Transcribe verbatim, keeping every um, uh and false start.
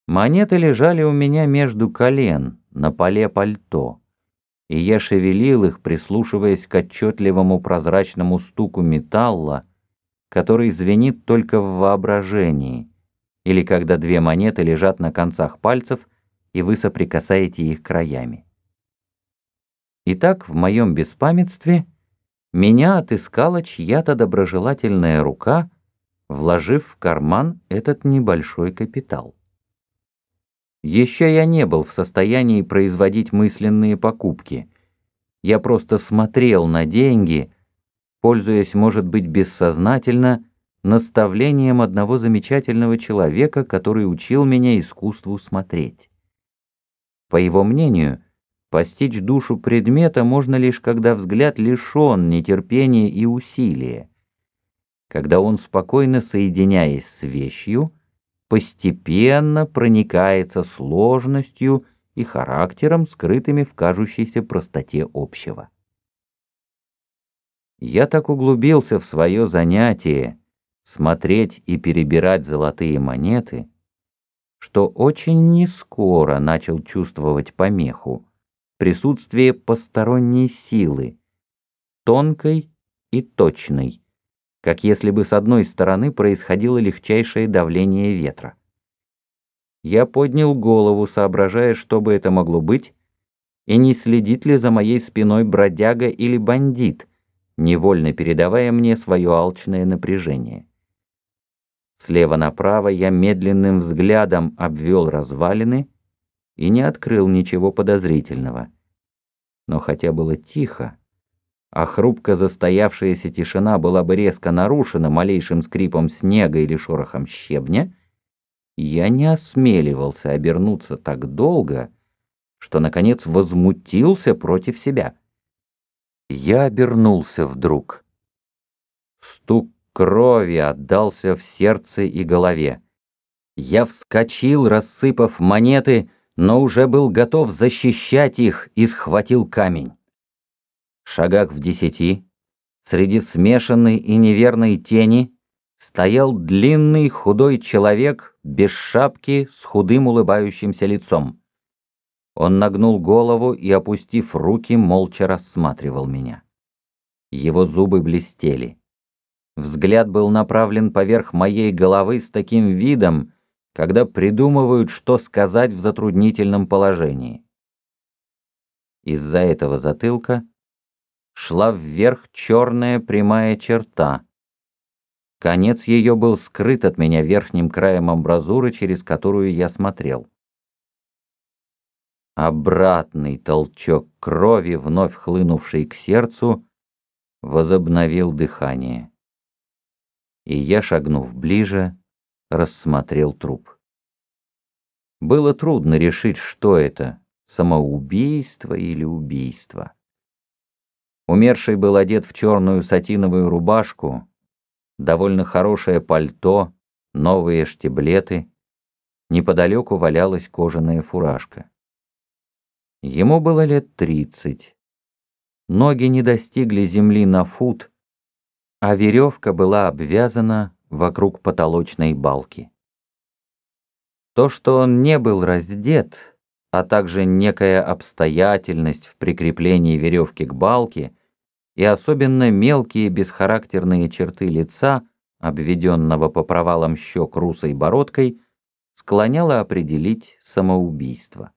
Монеты лежали у меня между колен, на поле пальто, и я шевелил их, прислушиваясь к отчетливому прозрачному стуку металла, который звенит только в воображении, или когда две монеты лежат на концах пальцев, и вы соприкасаете их краями. Итак, в моем беспамятстве меня отыскала чья-то доброжелательная рука, вложив в карман этот небольшой капитал. Еще я не был в состоянии производить мысленные покупки. Я просто смотрел на деньги, пользуясь, может быть, бессознательно, наставлением одного замечательного человека, который учил меня искусству смотреть. По его мнению, постичь душу предмета можно лишь когда взгляд лишен нетерпения и усилия, когда он, спокойно соединяясь с вещью, постепенно проникается сложностью и характером, скрытыми в кажущейся простоте общего. Я так углубился в свое занятие смотреть и перебирать золотые монеты, что очень нескоро начал чувствовать помеху, присутствие посторонней силы, тонкой и точной, как если бы с одной стороны происходило легчайшее давление ветра. Я поднял голову, соображая, что бы это могло быть, и не следит ли за моей спиной бродяга или бандит, невольно передавая мне свое алчное напряжение. Слева направо я медленным взглядом обвел развалины и не открыл ничего подозрительного. Но хотя было тихо, а хрупко застоявшаяся тишина была бы резко нарушена малейшим скрипом снега или шорохом щебня, я не осмеливался обернуться так долго, что, наконец, возмутился против себя. Я обернулся вдруг. Стук крови отдался в сердце и голове. Я вскочил, рассыпав монеты, но уже был готов защищать их и схватил камень. В шагах в десяти, среди смешанной и неверной тени, стоял длинный худой человек без шапки с худым улыбающимся лицом. Он нагнул голову и, опустив руки, молча рассматривал меня. Его зубы блестели. Взгляд был направлен поверх моей головы с таким видом, когда придумывают, что сказать в затруднительном положении. Из-за этого затылка шла вверх черная прямая черта. Конец ее был скрыт от меня верхним краем амбразуры, через которую я смотрел. Обратный толчок крови, вновь хлынувший к сердцу, возобновил дыхание. И я, шагнув ближе, рассмотрел труп. Было трудно решить, что это — самоубийство или убийство. Умерший был одет в черную сатиновую рубашку, довольно хорошее пальто, новые штиблеты. Неподалеку валялась кожаная фуражка. Ему было лет тридцать. Ноги не достигли земли на фут, а веревка была обвязана вокруг потолочной балки. То, что он не был раздет, а также некая обстоятельность в прикреплении веревки к балке и особенно мелкие бесхарактерные черты лица, обведенного по провалам щек русой бородкой, склоняло определить самоубийство.